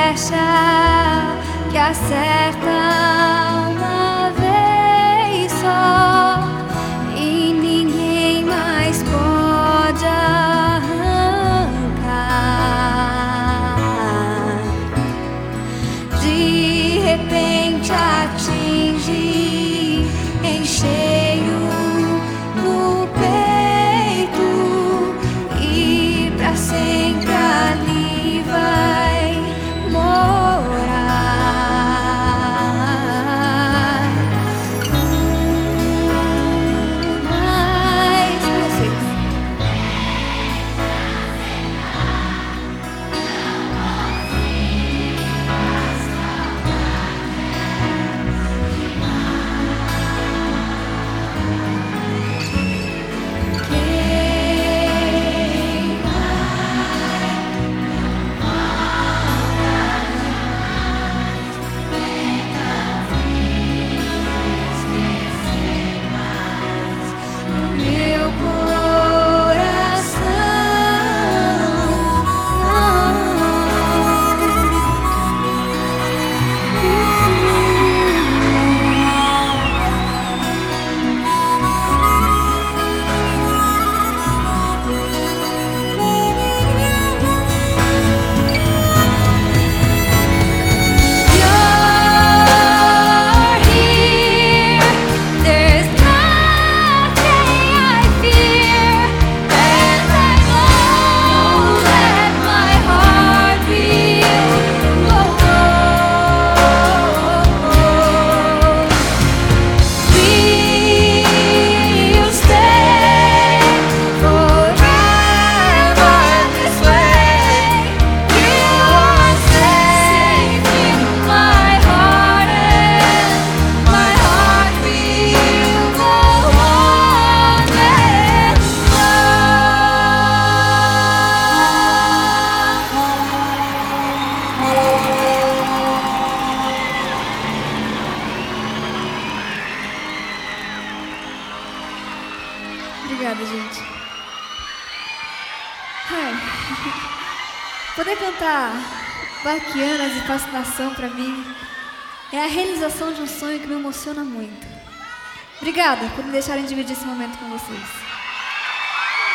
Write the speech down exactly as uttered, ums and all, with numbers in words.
flecha que acerta uma vez só e ninguém mais pode arrancar. De repente atinge em cheio no peito e pra sempre ali vai morar. Mais vocês. Meu Obrigada, gente. Ai. Poder cantar Baquianas e Fascinação pra mim é a realização de um sonho que me emociona muito. Obrigada por me deixarem dividir esse momento com vocês.